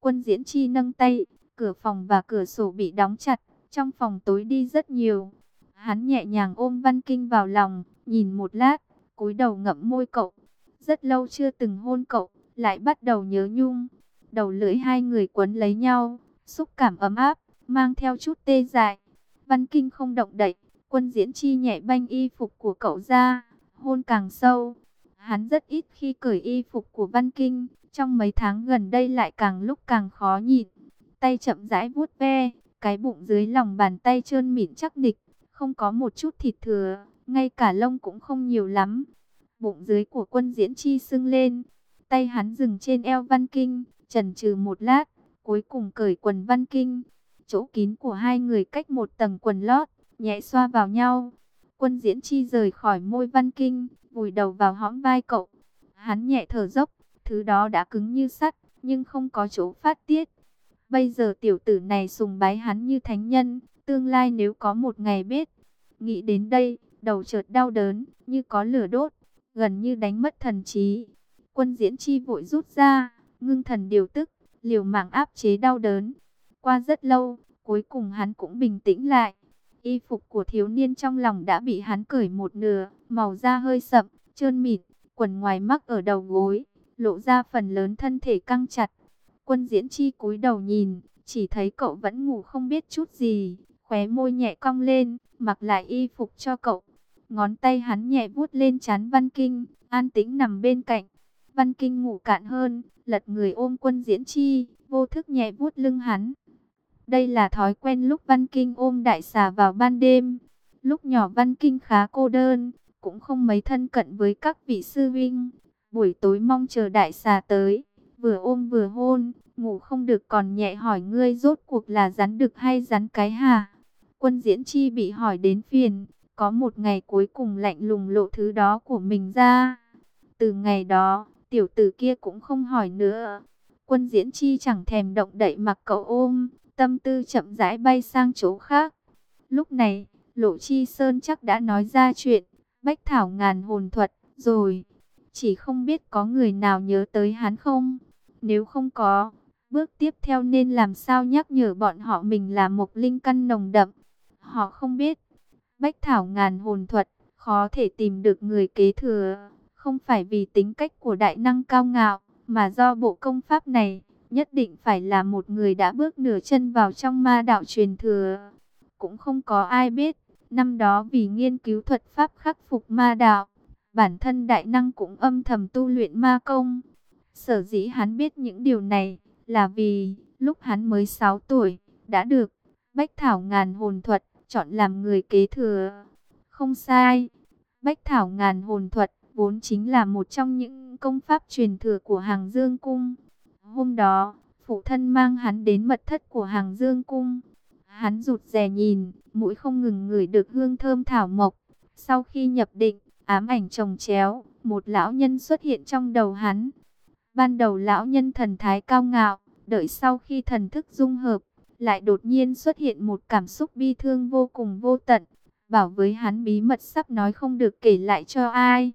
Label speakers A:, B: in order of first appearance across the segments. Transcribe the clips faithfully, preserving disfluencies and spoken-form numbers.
A: Quân Diễn Chi nâng tay, cửa phòng và cửa sổ bị đóng chặt, trong phòng tối đi rất nhiều. Hắn nhẹ nhàng ôm Văn Kinh vào lòng, nhìn một lát, cúi đầu ngậm môi cậu. Rất lâu chưa từng hôn cậu, lại bắt đầu nhớ nhung. Đầu lưỡi hai người quấn lấy nhau, xúc cảm ấm áp, mang theo chút tê dại. Văn Kinh không động đậy, Quân Diễn Chi nhẹ banh y phục của cậu ra, hôn càng sâu. Hắn rất ít khi cởi y phục của Văn Kinh, trong mấy tháng gần đây lại càng lúc càng khó nhịn. Tay chậm rãi vuốt ve, cái bụng dưới lòng bàn tay trơn mịn chắc nịch, không có một chút thịt thừa, ngay cả lông cũng không nhiều lắm. Bụng dưới của Quân Diễn Chi sưng lên, tay hắn dừng trên eo Văn Kinh, chần chừ một lát, cuối cùng cởi quần Văn Kinh. Chỗ kín của hai người cách một tầng quần lót, nhẹ xoa vào nhau. Quân Diễn Chi rời khỏi môi Văn Kinh, vùi đầu vào hõm vai cậu. Hắn nhẹ thở dốc, thứ đó đã cứng như sắt, nhưng không có chỗ phát tiết. Bây giờ tiểu tử này sùng bái hắn như thánh nhân, tương lai nếu có một ngày biết. Nghĩ đến đây, đầu chợt đau đớn, như có lửa đốt, gần như đánh mất thần trí. Quân Diễn Chi vội rút ra, ngưng thần điều tức, liều mạng áp chế đau đớn. Qua rất lâu, cuối cùng hắn cũng bình tĩnh lại. Y phục của thiếu niên trong lòng đã bị hắn cởi một nửa, màu da hơi sậm, trơn mịn, quần ngoài mắc ở đầu gối, lộ ra phần lớn thân thể căng chặt. Quân Diễn Chi cúi đầu nhìn, chỉ thấy cậu vẫn ngủ không biết chút gì, khóe môi nhẹ cong lên, mặc lại y phục cho cậu. Ngón tay hắn nhẹ vuốt lên trán Văn Kinh, an tĩnh nằm bên cạnh. Văn Kinh ngủ cạn hơn, lật người ôm Quân Diễn Chi, vô thức nhẹ vuốt lưng hắn. Đây là thói quen lúc Văn Kinh ôm đại xà vào ban đêm. Lúc nhỏ Văn Kinh khá cô đơn, cũng không mấy thân cận với các vị sư vinh. Buổi tối mong chờ đại xà tới, vừa ôm vừa hôn, ngủ không được còn nhẹ hỏi ngươi rốt cuộc là rắn đực hay rắn cái hả? Quân Diễn Chi bị hỏi đến phiền, có một ngày cuối cùng lạnh lùng lộ thứ đó của mình ra. Từ ngày đó, tiểu tử kia cũng không hỏi nữa. Quân Diễn Chi chẳng thèm động đậy mặc cậu ôm, tâm tư chậm rãi bay sang chỗ khác. Lúc này, Lộ Chi Sơn chắc đã nói ra chuyện Bách Thảo Ngàn Hồn Thuật rồi. Chỉ không biết có người nào nhớ tới hắn không? Nếu không có, bước tiếp theo nên làm sao nhắc nhở bọn họ mình là một linh căn nồng đậm. Họ không biết, Bách Thảo Ngàn Hồn Thuật khó thể tìm được người kế thừa. Không phải vì tính cách của đại năng cao ngạo, mà do bộ công pháp này nhất định phải là một người đã bước nửa chân vào trong ma đạo truyền thừa. Cũng không có ai biết, năm đó vì nghiên cứu thuật pháp khắc phục ma đạo, bản thân đại năng cũng âm thầm tu luyện ma công. Sở dĩ hắn biết những điều này, là vì lúc hắn mới sáu tuổi, đã được Bách Thảo Ngàn Hồn Thuật chọn làm người kế thừa. Không sai, Bách Thảo Ngàn Hồn Thuật vốn chính là một trong những công pháp truyền thừa của Hàng Dương Cung. Hôm đó, phụ thân mang hắn đến mật thất của Hàng Dương Cung. Hắn rụt rè nhìn, mũi không ngừng ngửi được hương thơm thảo mộc. Sau khi nhập định, ám ảnh chồng chéo, một lão nhân xuất hiện trong đầu hắn. Ban đầu lão nhân thần thái cao ngạo, đợi sau khi thần thức dung hợp, lại đột nhiên xuất hiện một cảm xúc bi thương vô cùng vô tận, bảo với hắn bí mật sắp nói không được kể lại cho ai.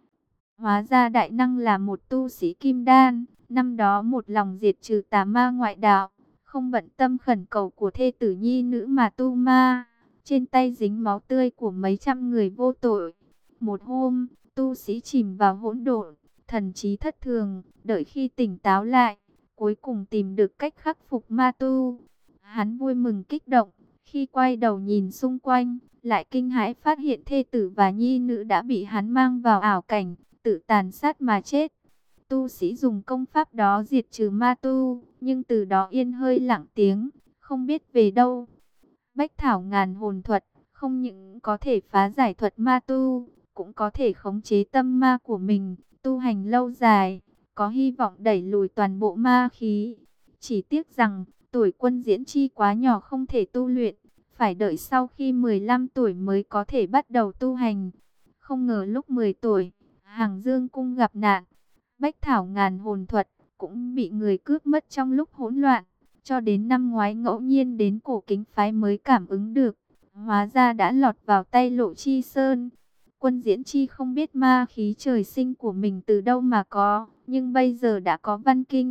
A: Hóa ra đại năng là một tu sĩ kim đan, năm đó một lòng diệt trừ tà ma ngoại đạo, không bận tâm khẩn cầu của thê tử nhi nữ mà tu ma, trên tay dính máu tươi của mấy trăm người vô tội. Một hôm, tu sĩ chìm vào hỗn độn, thần trí thất thường, đợi khi tỉnh táo lại, cuối cùng tìm được cách khắc phục ma tu. Hắn vui mừng kích động, khi quay đầu nhìn xung quanh, lại kinh hãi phát hiện thê tử và nhi nữ đã bị hắn mang vào ảo cảnh, tự tàn sát mà chết. Tu sĩ dùng công pháp đó diệt trừ ma tu, nhưng từ đó yên hơi lặng tiếng, không biết về đâu. Bách Thảo Ngàn Hồn Thuật không những có thể phá giải thuật ma tu, cũng có thể khống chế tâm ma của mình, tu hành lâu dài, có hy vọng đẩy lùi toàn bộ ma khí. Chỉ tiếc rằng, tuổi Quân Diễn Chi quá nhỏ không thể tu luyện, phải đợi sau khi mười lăm tuổi mới có thể bắt đầu tu hành. Không ngờ lúc mười tuổi, Hàng Dương Cung gặp nạn, Bách Thảo Ngàn Hồn Thuật cũng bị người cướp mất trong lúc hỗn loạn. Cho đến năm ngoái ngẫu nhiên đến Cổ Kính phái mới cảm ứng được, hóa ra đã lọt vào tay Lộ Chi Sơn. Quân Diễn Chi không biết ma khí trời sinh của mình từ đâu mà có, nhưng bây giờ đã có Văn Kinh,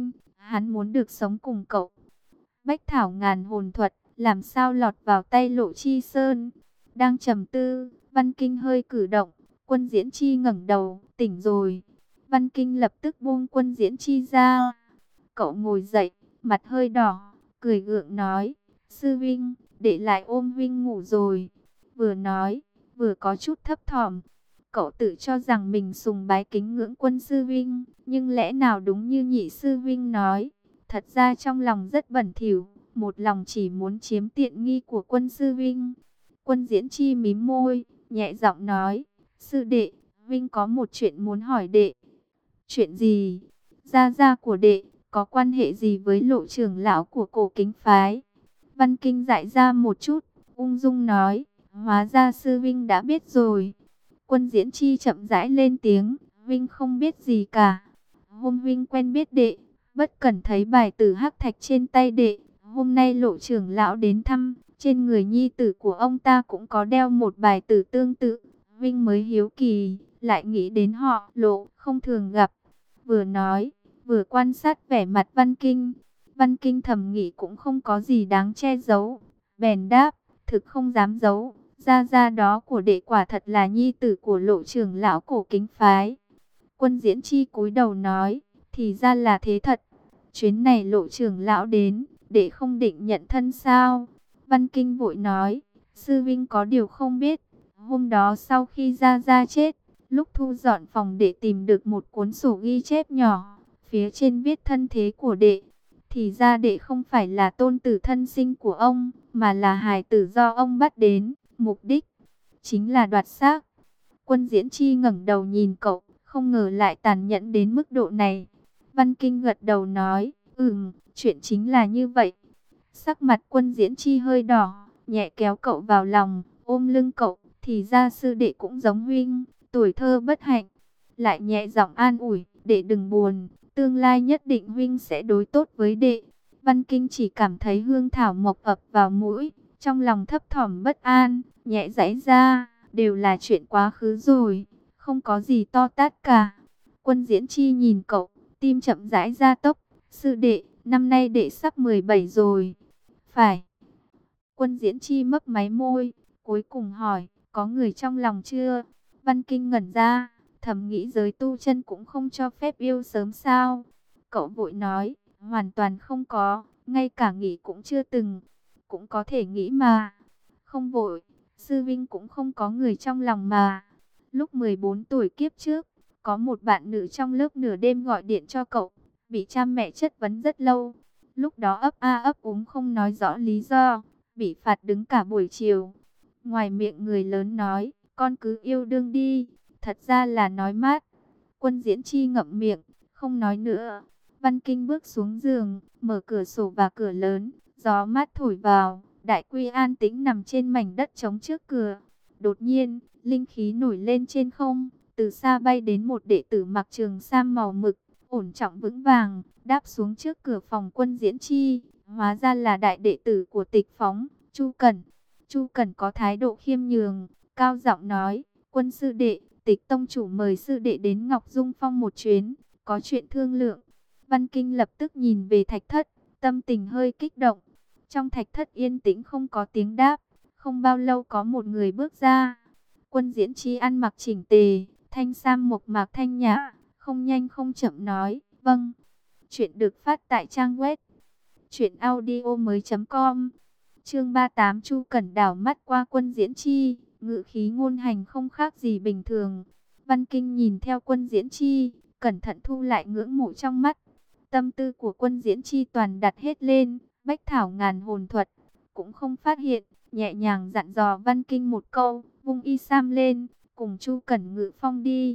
A: Hắn muốn được sống cùng cậu. Bách thảo ngàn hồn thuật, làm sao lọt vào tay Lộ Chi Sơn? Đang trầm tư, Văn Kinh hơi cử động, Quân Diễn Chi ngẩng đầu, tỉnh rồi. Văn Kinh lập tức buông Quân Diễn Chi ra. Cậu ngồi dậy, mặt hơi đỏ, cười gượng nói, sư vinh, để lại ôm vinh ngủ rồi. Vừa nói, vừa có chút thấp thỏm. Cậu tự cho rằng mình sùng bái kính ngưỡng Quân sư vinh, nhưng lẽ nào đúng như nhị sư vinh nói, thật ra trong lòng rất bẩn thỉu, một lòng chỉ muốn chiếm tiện nghi của Quân sư vinh. Quân Diễn Chi mím môi, nhẹ giọng nói, sư đệ, vinh có một chuyện muốn hỏi đệ. Chuyện gì? Gia gia của đệ có quan hệ gì với Lộ trưởng lão của Cổ Kính phái? Văn Kinh dại ra một chút, ung dung nói, hóa ra sư vinh đã biết rồi. Quân Diễn Chi chậm rãi lên tiếng, vinh không biết gì cả. Hôm vinh quen biết đệ, bất cẩn thấy bài tử hắc thạch trên tay đệ. Hôm nay Lộ trưởng lão đến thăm, trên người nhi tử của ông ta cũng có đeo một bài tử tương tự. Vinh mới hiếu kỳ, lại nghĩ đến họ Lộ không thường gặp. Vừa nói, vừa quan sát vẻ mặt Văn Kinh. Văn Kinh thầm nghĩ cũng không có gì đáng che giấu. Bèn đáp, thực không dám giấu. Gia gia đó của đệ quả thật là nhi tử của Lộ trưởng lão Cổ Kính phái. Quân Diễn Chi cúi đầu nói, thì ra là thế thật. Chuyến này Lộ trưởng lão đến, đệ không định nhận thân sao? Văn Kinh vội nói, sư vinh có điều không biết. Hôm đó sau khi Gia Gia chết, lúc thu dọn phòng đệ tìm được một cuốn sổ ghi chép nhỏ, phía trên viết thân thế của đệ. Thì ra đệ không phải là tôn tử thân sinh của ông, mà là hài tử do ông bắt đến, mục đích chính là đoạt xác. Quân Diễn Chi ngẩng đầu nhìn cậu, không ngờ lại tàn nhẫn đến mức độ này. Văn Kinh gật đầu nói, ừm, chuyện chính là như vậy. Sắc mặt Quân Diễn Chi hơi đỏ, nhẹ kéo cậu vào lòng, ôm lưng cậu, thì ra sư đệ cũng giống huynh, tuổi thơ bất hạnh. Lại nhẹ giọng an ủi, đệ đừng buồn, tương lai nhất định huynh sẽ đối tốt với đệ. Văn Kinh chỉ cảm thấy hương thảo mộc ập vào mũi, trong lòng thấp thỏm bất an, nhẹ giãy ra, đều là chuyện quá khứ rồi, không có gì to tát cả. Quân Diễn Chi nhìn cậu, tim chậm rãi gia tốc, sư đệ, năm nay đệ sắp mười bảy rồi. Phải. Quân Diễn Chi mấp máy môi, cuối cùng hỏi, có người trong lòng chưa? Văn Kinh ngẩn ra, thầm nghĩ giới tu chân cũng không cho phép yêu sớm sao? Cậu vội nói, hoàn toàn không có, ngay cả nghĩ cũng chưa từng. Cũng có thể nghĩ mà. Không vội, sư vinh cũng không có người trong lòng mà. Lúc mười bốn tuổi kiếp trước, có một bạn nữ trong lớp nửa đêm gọi điện cho cậu, bị cha mẹ chất vấn rất lâu. Lúc đó ấp a ấp úng không nói rõ lý do, bị phạt đứng cả buổi chiều. Ngoài miệng người lớn nói, con cứ yêu đương đi, thật ra là nói mát. Quân Diễn Chi ngậm miệng, không nói nữa. Văn Kinh bước xuống giường, mở cửa sổ và cửa lớn, gió mát thổi vào. Đại Quy an tĩnh nằm trên mảnh đất trống trước cửa. Đột nhiên, linh khí nổi lên trên không, từ xa bay đến một đệ tử mặc trường sam màu mực, ổn trọng vững vàng, đáp xuống trước cửa phòng Quân Diễn Chi. Hóa ra là đại đệ tử của Tịch Phóng, Chu Cẩn. Chu Cẩn có thái độ khiêm nhường, cao giọng nói, Quân sư đệ, Tịch tông chủ mời sư đệ đến Ngọc Dung Phong một chuyến, có chuyện thương lượng. Văn Kinh lập tức nhìn về thạch thất, tâm tình hơi kích động. Trong thạch thất yên tĩnh không có tiếng đáp, không bao lâu có một người bước ra. Quân Diễn Chi ăn mặc chỉnh tề, thanh sam mộc mạc thanh nhã, không nhanh không chậm nói, vâng. Chuyện được phát tại trang web truyện audio mới chấm com. Chương ba mươi tám, Chu Cẩn đảo mắt qua Quân Diễn Chi, ngữ khí ngôn hành không khác gì bình thường. Văn Kinh nhìn theo Quân Diễn Chi, cẩn thận thu lại ngưỡng mộ trong mắt. Tâm tư của Quân Diễn Chi toàn đặt hết lên Bách Thảo ngàn hồn thuật, cũng không phát hiện, nhẹ nhàng dặn dò Văn Kinh một câu, vung y sam lên, cùng Chu Cẩn ngự phong đi.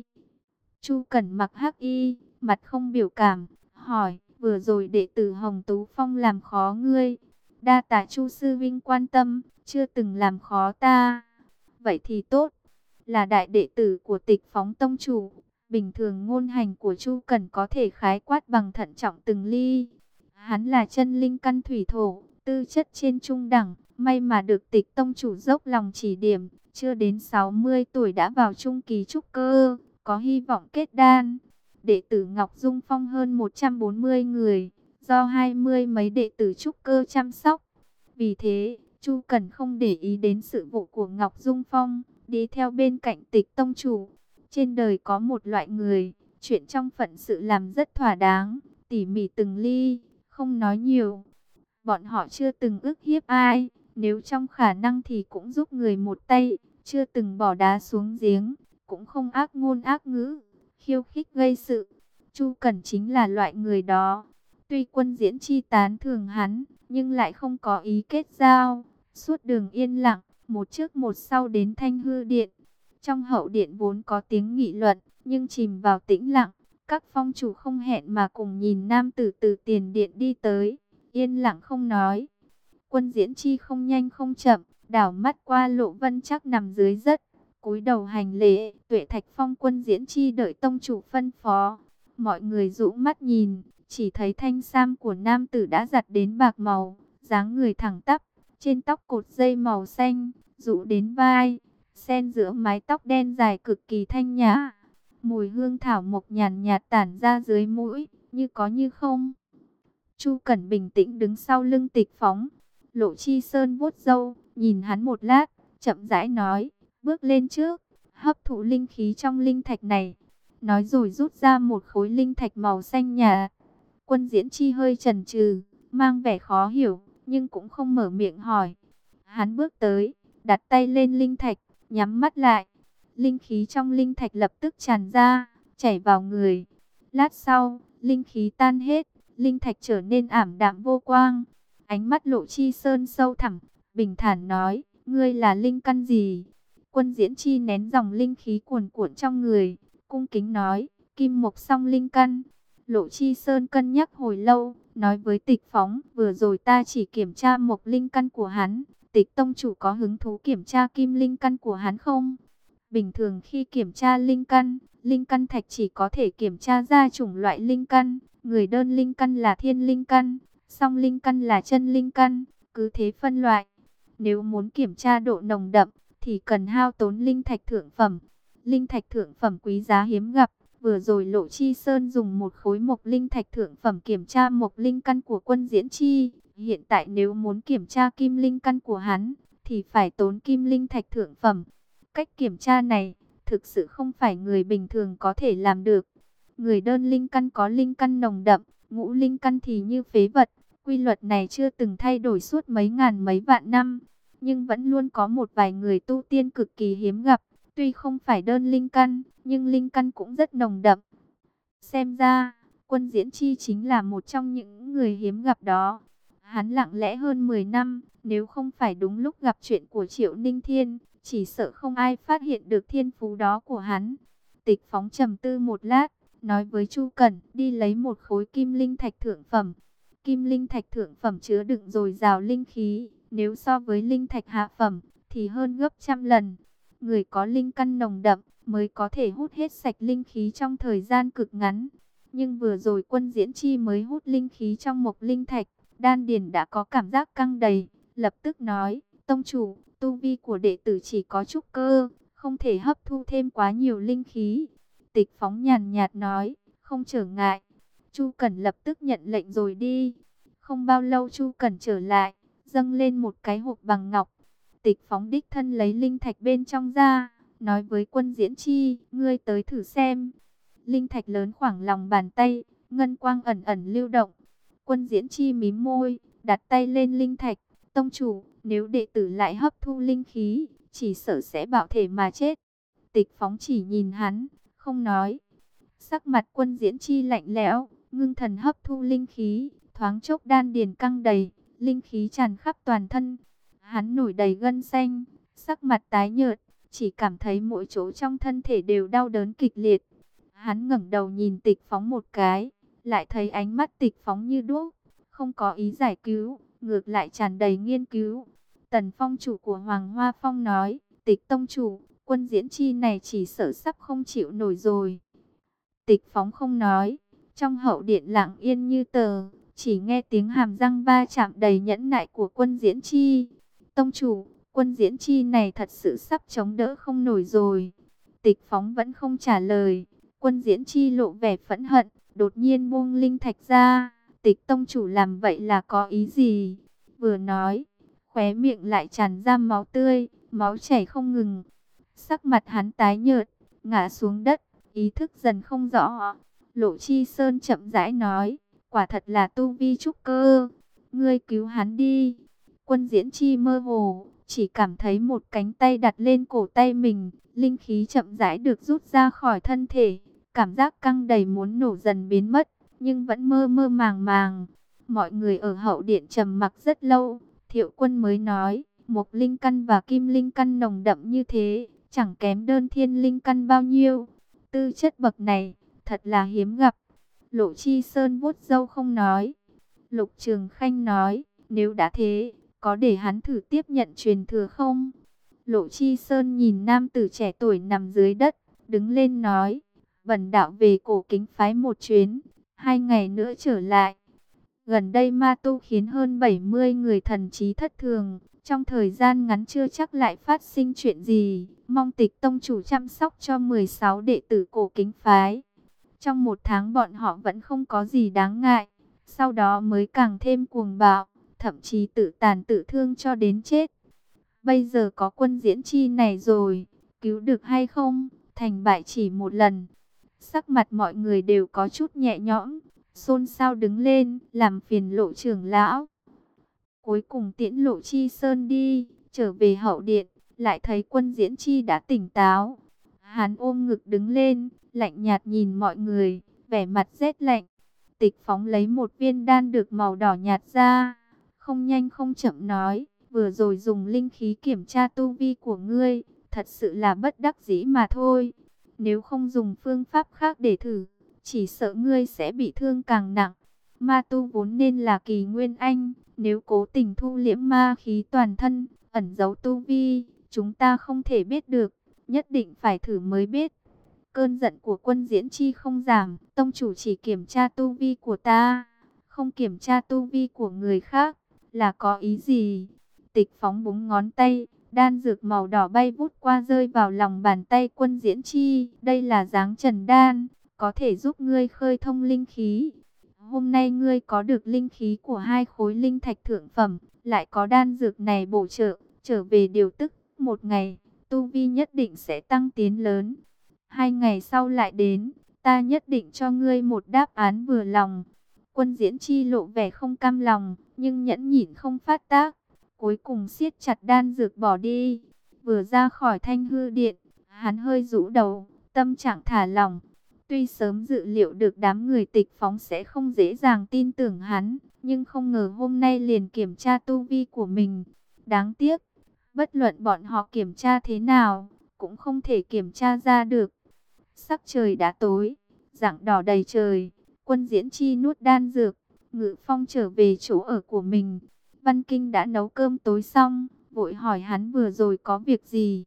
A: Chu Cẩn mặc hắc y, mặt không biểu cảm, hỏi, vừa rồi đệ tử Hồng Tú Phong làm khó ngươi. Đa tạ Chu sư vinh quan tâm, chưa từng làm khó ta. Vậy thì tốt, là đại đệ tử của Tịch Phóng tông chủ. Bình thường ngôn hành của Chu Cẩn có thể khái quát bằng thận trọng từng ly. Hắn là chân linh căn thủy thổ, tư chất trên trung đẳng, may mà được Tịch tông chủ dốc lòng chỉ điểm, chưa đến sáu mươi tuổi đã vào trung kỳ trúc cơ, có hy vọng kết đan. Đệ tử Ngọc Dung Phong hơn một trăm bốn mươi người, do hai mươi mấy đệ tử trúc cơ chăm sóc. Vì thế, Chu Cẩn không để ý đến sự vụ của Ngọc Dung Phong, đi theo bên cạnh Tịch tông chủ. Trên đời có một loại người, chuyện trong phận sự làm rất thỏa đáng, tỉ mỉ từng ly, không nói nhiều. Bọn họ chưa từng ức hiếp ai, nếu trong khả năng thì cũng giúp người một tay, chưa từng bỏ đá xuống giếng, cũng không ác ngôn ác ngữ, khiêu khích gây sự. Chu Cẩn chính là loại người đó. Tuy Quân Diễn Chi tán thưởng hắn, nhưng lại không có ý kết giao. Suốt đường yên lặng, một trước một sau đến Thanh Hư Điện. Trong hậu điện vốn có tiếng nghị luận, nhưng chìm vào tĩnh lặng. Các phong chủ không hẹn mà cùng nhìn nam tử từ tiền điện đi tới, yên lặng không nói. Quân Diễn Chi không nhanh không chậm, đảo mắt qua Lộ Vân Trác nằm dưới đất, cúi đầu hành lễ. Tuệ Thạch Phong Quân Diễn Chi đợi tông chủ phân phó. Mọi người dụ mắt nhìn, chỉ thấy thanh sam của nam tử đã giặt đến bạc màu, dáng người thẳng tắp, trên tóc cột dây màu xanh, rũ đến vai, xen giữa mái tóc đen dài cực kỳ thanh nhã. Mùi hương thảo mộc nhàn nhạt tản ra dưới mũi, như có như không. Chu Cẩn bình tĩnh đứng sau lưng Tịch Phóng. Lộ Chi Sơn vuốt râu, nhìn hắn một lát, chậm rãi nói, bước lên trước, hấp thụ linh khí trong linh thạch này. Nói rồi rút ra một khối linh thạch màu xanh nhạt. Quân Diễn Chi hơi chần chừ, mang vẻ khó hiểu, nhưng cũng không mở miệng hỏi. Hắn bước tới, đặt tay lên linh thạch, nhắm mắt lại. Linh khí trong linh thạch lập tức tràn ra, chảy vào người. Lát sau, linh khí tan hết, linh thạch trở nên ảm đạm vô quang. Ánh mắt Lộ Chi Sơn sâu thẳm, bình thản nói, ngươi là linh căn gì? Quân Diễn Chi nén dòng linh khí cuồn cuộn trong người, cung kính nói, kim mộc song linh căn. Lộ Chi Sơn cân nhắc hồi lâu, nói với Tịch Phóng, vừa rồi ta chỉ kiểm tra mộc linh căn của hắn, Tịch tông chủ có hứng thú kiểm tra kim linh căn của hắn không? Bình thường khi kiểm tra linh căn, linh căn thạch chỉ có thể kiểm tra ra chủng loại linh căn, người đơn linh căn là thiên linh căn, song linh căn là chân linh căn, cứ thế phân loại. Nếu muốn kiểm tra độ nồng đậm, thì cần hao tốn linh thạch thượng phẩm. Linh thạch thượng phẩm quý giá hiếm gặp, vừa rồi Lộ Chi Sơn dùng một khối mộc linh thạch thượng phẩm kiểm tra mộc linh căn của Quân Diễn Chi. Hiện tại nếu muốn kiểm tra kim linh căn của hắn, thì phải tốn kim linh thạch thượng phẩm. Cách kiểm tra này, thực sự không phải người bình thường có thể làm được. Người đơn linh căn có linh căn nồng đậm, ngũ linh căn thì như phế vật. Quy luật này chưa từng thay đổi suốt mấy ngàn mấy vạn năm, nhưng vẫn luôn có một vài người tu tiên cực kỳ hiếm gặp. Tuy không phải đơn linh căn, nhưng linh căn cũng rất nồng đậm. Xem ra, Quân Diễn Chi chính là một trong những người hiếm gặp đó. Hắn lặng lẽ hơn mười năm, nếu không phải đúng lúc gặp chuyện của Triệu Ninh Thiên, chỉ sợ không ai phát hiện được thiên phú đó của hắn. Tịch Phóng trầm tư một lát, nói với Chu Cẩn, đi lấy một khối kim linh thạch thượng phẩm. Kim linh thạch thượng phẩm chứa đựng dồi dào linh khí, nếu so với linh thạch hạ phẩm, thì hơn gấp trăm lần. Người có linh căn nồng đậm, mới có thể hút hết sạch linh khí trong thời gian cực ngắn. Nhưng vừa rồi Quân Diễn Chi mới hút linh khí trong mộc linh thạch, đan điền đã có cảm giác căng đầy, lập tức nói, tông chủ, tu vi của đệ tử chỉ có trúc cơ, không thể hấp thu thêm quá nhiều linh khí. Tịch Phóng nhàn nhạt nói, không trở ngại. Chu Cẩn lập tức nhận lệnh rồi đi. Không bao lâu Chu Cẩn trở lại, dâng lên một cái hộp bằng ngọc. Tịch Phóng đích thân lấy linh thạch bên trong ra, nói với Quân Diễn Chi, ngươi tới thử xem. Linh thạch lớn khoảng lòng bàn tay, ngân quang ẩn ẩn lưu động. Quân Diễn Chi mím môi, đặt tay lên linh thạch. Tông chủ, nếu đệ tử lại hấp thu linh khí, chỉ sợ sẽ bạo thể mà chết. Tịch Phóng chỉ nhìn hắn, không nói. Sắc mặt Quân Diễn Chi lạnh lẽo, ngưng thần hấp thu linh khí, thoáng chốc đan điền căng đầy, linh khí tràn khắp toàn thân. Hắn nổi đầy gân xanh, sắc mặt tái nhợt, chỉ cảm thấy mỗi chỗ trong thân thể đều đau đớn kịch liệt. Hắn ngẩng đầu nhìn Tịch Phóng một cái, lại thấy ánh mắt Tịch Phóng như đuốc, không có ý giải cứu, ngược lại tràn đầy nghiên cứu. Tần Phong chủ của Hoàng Hoa Phong nói, Tịch tông chủ, Quân Diễn Chi này chỉ sợ sắp không chịu nổi rồi. Tịch Phóng không nói, trong hậu điện lặng yên như tờ, chỉ nghe tiếng hàm răng va chạm đầy nhẫn nại của Quân Diễn Chi. Tông chủ, Quân Diễn Chi này thật sự sắp chống đỡ không nổi rồi. Tịch Phóng vẫn không trả lời. Quân Diễn Chi lộ vẻ phẫn hận, đột nhiên buông linh thạch ra, Tịch tông chủ làm vậy là có ý gì? Vừa nói, khóe miệng lại tràn ra máu tươi, máu chảy không ngừng. Sắc mặt hắn tái nhợt, ngã xuống đất, ý thức dần không rõ. Lộ Chi Sơn chậm rãi nói, quả thật là tu vi trúc cơ, ngươi cứu hắn đi. Quân Diễn Chi mơ hồ, chỉ cảm thấy một cánh tay đặt lên cổ tay mình, linh khí chậm rãi được rút ra khỏi thân thể, cảm giác căng đầy muốn nổ dần biến mất, nhưng vẫn mơ mơ màng màng. Mọi người ở hậu điện trầm mặc rất lâu, Thiệu Quân mới nói, mộc linh căn và kim linh căn nồng đậm như thế, chẳng kém đơn thiên linh căn bao nhiêu. Tư chất bậc này, thật là hiếm gặp. Lộ Chi Sơn vuốt râu không nói. Lục Trường Khanh nói, nếu đã thế, có để hắn thử tiếp nhận truyền thừa không? Lộ Chi Sơn nhìn nam tử trẻ tuổi nằm dưới đất, đứng lên nói, bần đạo về Cổ Kính phái một chuyến, hai ngày nữa trở lại. Gần đây ma tu khiến hơn bảy mươi người thần trí thất thường, trong thời gian ngắn chưa chắc lại phát sinh chuyện gì, mong Tịch tông chủ chăm sóc cho mười sáu đệ tử Cổ Kính phái. Trong một tháng bọn họ vẫn không có gì đáng ngại, sau đó mới càng thêm cuồng bạo, thậm chí tự tàn tự thương cho đến chết. Bây giờ có Quân Diễn Chi này rồi, cứu được hay không, thành bại chỉ một lần. Sắc mặt mọi người đều có chút nhẹ nhõm, xôn xao đứng lên, làm phiền Lộ trưởng lão. Cuối cùng tiễn Lộ Chi Sơn đi, trở về hậu điện, lại thấy Quân Diễn Chi đã tỉnh táo. Hắn ôm ngực đứng lên, lạnh nhạt nhìn mọi người, vẻ mặt rét lạnh. Tịch Phóng lấy một viên đan được màu đỏ nhạt ra, không nhanh không chậm nói, vừa rồi dùng linh khí kiểm tra tu vi của ngươi, thật sự là bất đắc dĩ mà thôi. Nếu không dùng phương pháp khác để thử, chỉ sợ ngươi sẽ bị thương càng nặng. Ma tu vốn nên là kỳ nguyên anh, nếu cố tình thu liễm ma khí toàn thân, ẩn giấu tu vi, chúng ta không thể biết được, nhất định phải thử mới biết. Cơn giận của Quân Diễn Chi không giảm, tông chủ chỉ kiểm tra tu vi của ta, không kiểm tra tu vi của người khác, là có ý gì? Tịch Phóng búng ngón tay, đan dược màu đỏ bay vút qua rơi vào lòng bàn tay Quân Diễn Chi. Đây là dáng trần đan, có thể giúp ngươi khơi thông linh khí. Hôm nay ngươi có được linh khí của hai khối linh thạch thượng phẩm, lại có đan dược này bổ trợ, trở về điều tức một ngày, tu vi nhất định sẽ tăng tiến lớn. Hai ngày sau lại đến, ta nhất định cho ngươi một đáp án vừa lòng. Quân Diễn Chi lộ vẻ không cam lòng, nhưng nhẫn nhịn không phát tác. Cuối cùng siết chặt đan dược bỏ đi. Vừa ra khỏi Thanh Hư Điện, hắn hơi rũ đầu, tâm trạng thả lỏng. Tuy sớm dự liệu được đám người Tịch Phóng sẽ không dễ dàng tin tưởng hắn, nhưng không ngờ hôm nay liền kiểm tra tu vi của mình. Đáng tiếc, bất luận bọn họ kiểm tra thế nào, cũng không thể kiểm tra ra được. Sắc trời đã tối, rạng đỏ đầy trời. Quân Diễn Chi nuốt đan dược, Ngự Phong trở về chỗ ở của mình. Văn Kinh đã nấu cơm tối xong, vội hỏi hắn vừa rồi có việc gì.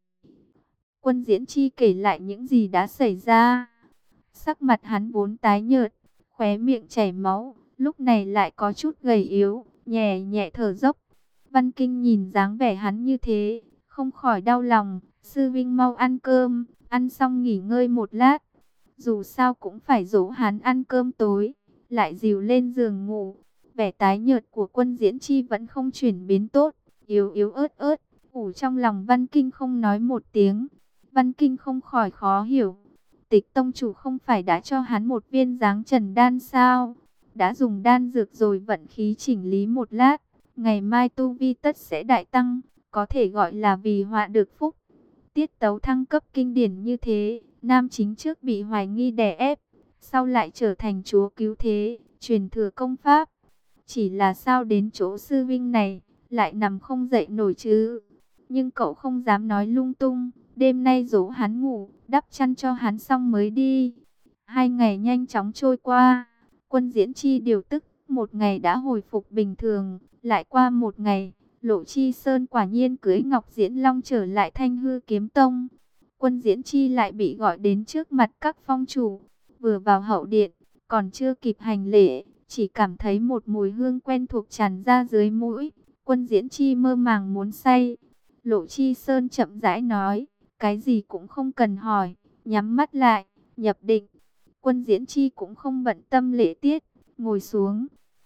A: Quân Diễn Chi kể lại những gì đã xảy ra. Sắc mặt hắn vốn tái nhợt, khóe miệng chảy máu, lúc này lại có chút gầy yếu, nhẹ nhẹ thở dốc. Văn Kinh nhìn dáng vẻ hắn như thế, không khỏi đau lòng. Sư vinh mau ăn cơm, ăn xong nghỉ ngơi một lát. Dù sao cũng phải dỗ hắn ăn cơm tối, lại dìu lên giường ngủ. Vẻ tái nhợt của Quân Diễn Chi vẫn không chuyển biến tốt, yếu yếu ớt ớt, ủ trong lòng Văn Kinh không nói một tiếng. Văn Kinh không khỏi khó hiểu. Tịch tông chủ không phải đã cho hắn một viên dáng trần đan sao? Đã dùng đan dược rồi vận khí chỉnh lý một lát, ngày mai tu vi tất sẽ đại tăng, có thể gọi là vì họa được phúc. Tiết tấu thăng cấp kinh điển như thế, nam chính trước bị hoài nghi đè ép, sau lại trở thành chúa cứu thế, truyền thừa công pháp. Chỉ là sao đến chỗ sư vinh này, lại nằm không dậy nổi chứ. Nhưng cậu không dám nói lung tung, đêm nay dỗ hắn ngủ, đắp chăn cho hắn xong mới đi. Hai ngày nhanh chóng trôi qua, Quân Diễn Chi điều tức, một ngày đã hồi phục bình thường, lại qua một ngày. Lộ Chi Sơn quả nhiên cưỡi Ngọc Diễn Long trở lại Thanh Hư Kiếm Tông. Quân Diễn Chi lại bị gọi đến trước mặt các phong chủ. Vừa vào hậu điện, còn chưa kịp hành lễ, chỉ cảm thấy một mùi hương quen thuộc tràn ra dưới mũi. Quân Diễn Chi mơ màng muốn say. Lộ Chi Sơn chậm rãi nói, cái gì cũng không cần hỏi, nhắm mắt lại, nhập định. Quân Diễn Chi cũng không bận tâm lễ tiết, ngồi xuống.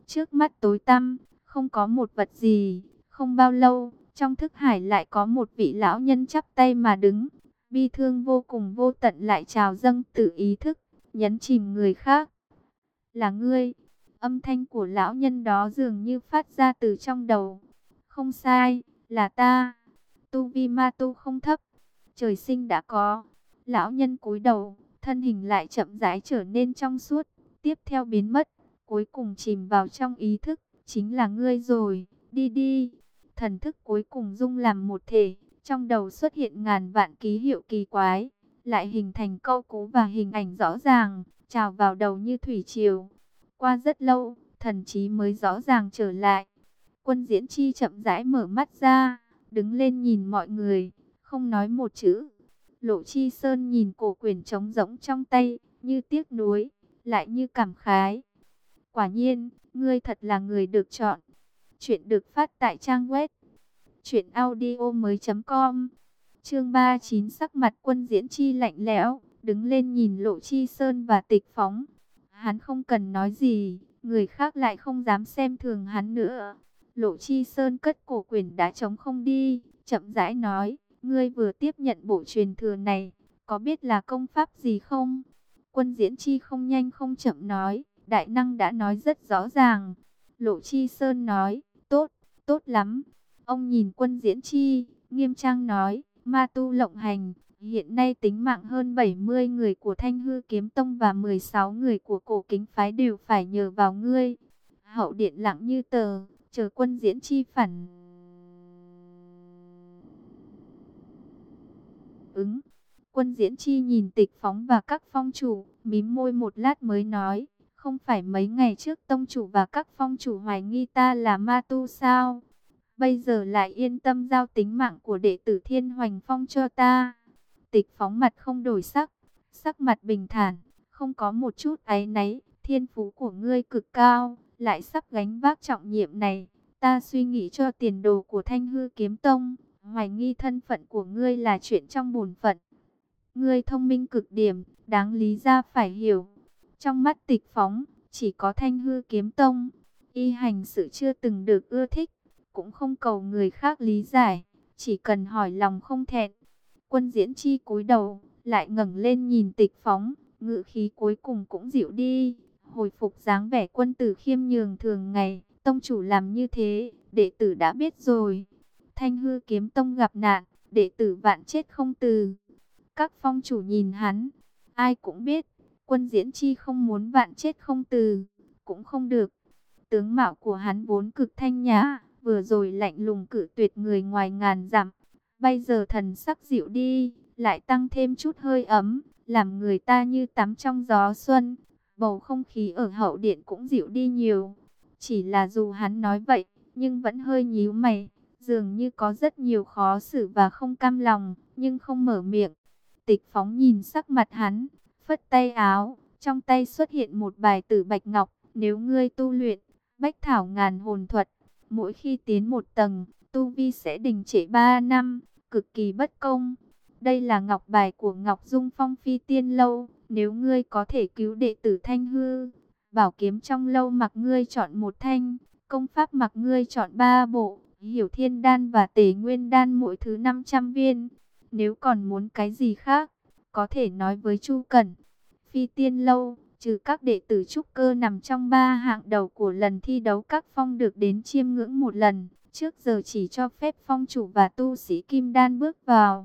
A: Trước mắt tối tăm, không có một vật gì. Không bao lâu, trong thức hải lại có một vị lão nhân chắp tay mà đứng. Bi thương vô cùng vô tận lại trào dâng từ ý thức, nhấn chìm người khác. Là ngươi. Âm thanh của lão nhân đó dường như phát ra từ trong đầu. Không sai, là ta. Tu vi ma tu không thấp, trời sinh đã có. Lão nhân cúi đầu, thân hình lại chậm rãi trở nên trong suốt, tiếp theo biến mất, cuối cùng chìm vào trong ý thức. Chính là ngươi rồi, đi đi. Thần thức cuối cùng dung làm một thể, trong đầu xuất hiện ngàn vạn ký hiệu kỳ quái, lại hình thành câu cú và hình ảnh rõ ràng, trào vào đầu như thủy triều. Qua rất lâu, thần trí mới rõ ràng trở lại. Quân Diễn Chi chậm rãi mở mắt ra, đứng lên nhìn mọi người, không nói một chữ. Lộ Chi Sơn nhìn cổ quyển trống rỗng trong tay, như tiếc nuối, lại như cảm khái. Quả nhiên, ngươi thật là người được chọn. Chuyện được phát tại trang web truyện audio mới chấm com. Chương ba mươi chín, sắc mặt Quân Diễn Chi lạnh lẽo, đứng lên nhìn Lộ Chi Sơn và Tịch Phóng. Hắn không cần nói gì, người khác lại không dám xem thường hắn nữa. Lộ Chi Sơn cất cổ quyển đã trống không đi, chậm rãi nói, ngươi vừa tiếp nhận bộ truyền thừa này, có biết là công pháp gì không? Quân Diễn Chi không nhanh không chậm nói, đại năng đã nói rất rõ ràng. Lộ Chi Sơn nói, tốt, tốt lắm. Ông nhìn Quân Diễn Chi, nghiêm trang nói, ma tu lộng hành, hiện nay tính mạng hơn bảy mươi người của Thanh Hư Kiếm Tông và mười sáu người của Cổ Kính Phái đều phải nhờ vào ngươi. Hậu điện lặng như tờ, chờ Quân Diễn Chi phản ứng. Quân Diễn Chi nhìn Tịch Phóng và các phong chủ, mím môi một lát mới nói, không phải mấy ngày trước tông chủ và các phong chủ hoài nghi ta là ma tu sao? Bây giờ lại yên tâm giao tính mạng của đệ tử Thiên Hoành Phong cho ta. Tịch Phóng mặt không đổi sắc, sắc mặt bình thản, không có một chút áy náy. Thiên phú của ngươi cực cao, lại sắp gánh vác trọng nhiệm này. Ta suy nghĩ cho tiền đồ của Thanh Hư Kiếm Tông, hoài nghi thân phận của ngươi là chuyện trong bổn phận. Ngươi thông minh cực điểm, đáng lý ra phải hiểu. Trong mắt Tịch Phóng, chỉ có Thanh Hư Kiếm Tông, y hành sự chưa từng được ưa thích, cũng không cầu người khác lý giải, chỉ cần hỏi lòng không thẹn. Quân Diễn Chi cúi đầu, lại ngẩng lên nhìn Tịch Phóng, ngữ khí cuối cùng cũng dịu đi, hồi phục dáng vẻ quân tử khiêm nhường thường ngày. Tông chủ làm như thế, đệ tử đã biết rồi. Thanh Hư Kiếm Tông gặp nạn, đệ tử vạn chết không từ. Các phong chủ nhìn hắn, ai cũng biết, Quân Diễn Chi không muốn vạn chết không từ, cũng không được. Tướng mạo của hắn vốn cực thanh nhã, vừa rồi lạnh lùng cự tuyệt người ngoài ngàn dặm, bây giờ thần sắc dịu đi, lại tăng thêm chút hơi ấm, làm người ta như tắm trong gió xuân. Bầu không khí ở hậu điện cũng dịu đi nhiều. Chỉ là dù hắn nói vậy, nhưng vẫn hơi nhíu mày, dường như có rất nhiều khó xử và không cam lòng, nhưng không mở miệng. Tịch Phóng nhìn sắc mặt hắn, phất tay áo, trong tay xuất hiện một bài tử bạch ngọc. Nếu ngươi tu luyện Bách Thảo Ngàn Hồn Thuật, mỗi khi tiến một tầng, tu vi sẽ đình trệ ba năm, cực kỳ bất công. Đây là ngọc bài của Ngọc Dung Phong Phi Tiên Lâu. Nếu ngươi có thể cứu đệ tử Thanh Hư, bảo kiếm trong lâu mặc ngươi chọn một thanh, công pháp mặc ngươi chọn ba bộ, Hiểu Thiên Đan và Tề Nguyên Đan mỗi thứ năm trăm viên. Nếu còn muốn cái gì khác, có thể nói với Chu Cẩn. Phi Tiên Lâu, trừ các đệ tử trúc cơ nằm trong ba hạng đầu của lần thi đấu các phong được đến chiêm ngưỡng một lần, trước giờ chỉ cho phép phong chủ và tu sĩ kim đan bước vào.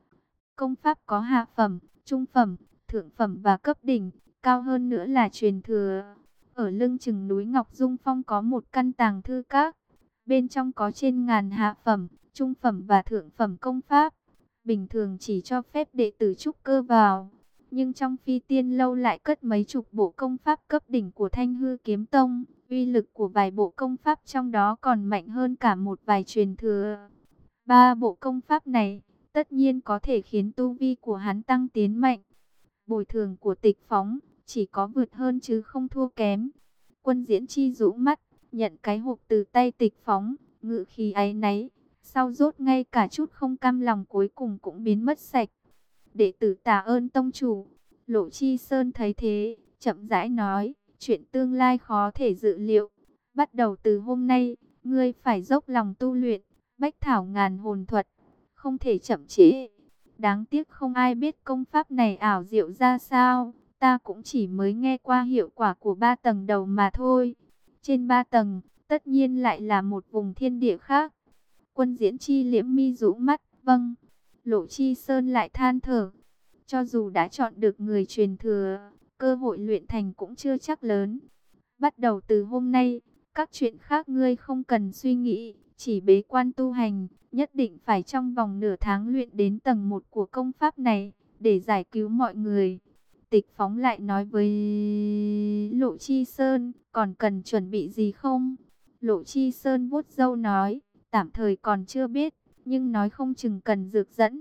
A: Công pháp có hạ phẩm, trung phẩm, thượng phẩm và cấp đỉnh, cao hơn nữa là truyền thừa. Ở lưng chừng núi Ngọc Dung Phong có một căn tàng thư các, bên trong có trên ngàn hạ phẩm, trung phẩm và thượng phẩm công pháp. Bình thường chỉ cho phép đệ tử trúc cơ vào, nhưng trong Phi Tiên Lâu lại cất mấy chục bộ công pháp cấp đỉnh của Thanh Hư Kiếm Tông. Uy lực của vài bộ công pháp trong đó còn mạnh hơn cả một vài truyền thừa. Ba bộ công pháp này tất nhiên có thể khiến tu vi của hắn tăng tiến mạnh. Bồi thường của Tịch Phóng chỉ có vượt hơn chứ không thua kém. Quân Diễn Chi rũ mắt, nhận cái hộp từ tay Tịch Phóng, ngự khí áy náy, sau rốt ngay cả chút không cam lòng cuối cùng cũng biến mất sạch. Đệ tử tạ ơn tông chủ. Lộ Chi Sơn thấy thế, chậm rãi nói, chuyện tương lai khó thể dự liệu. Bắt đầu từ hôm nay, ngươi phải dốc lòng tu luyện Bách Thảo Ngàn Hồn Thuật, không thể chậm trễ. Đáng tiếc không ai biết công pháp này ảo diệu ra sao, ta cũng chỉ mới nghe qua hiệu quả của ba tầng đầu mà thôi. Trên ba tầng, tất nhiên lại là một vùng thiên địa khác. Quân Diễn Chi liễm mi rũ mắt, vâng. Lộ Chi Sơn lại than thở, cho dù đã chọn được người truyền thừa, cơ hội luyện thành cũng chưa chắc lớn. Bắt đầu từ hôm nay, các chuyện khác ngươi không cần suy nghĩ, chỉ bế quan tu hành, nhất định phải trong vòng nửa tháng luyện đến tầng một của công pháp này, để giải cứu mọi người. Tịch Phóng lại nói với Lộ Chi Sơn, còn cần chuẩn bị gì không? Lộ Chi Sơn vuốt râu nói, tạm thời còn chưa biết, nhưng nói không chừng cần dược dẫn.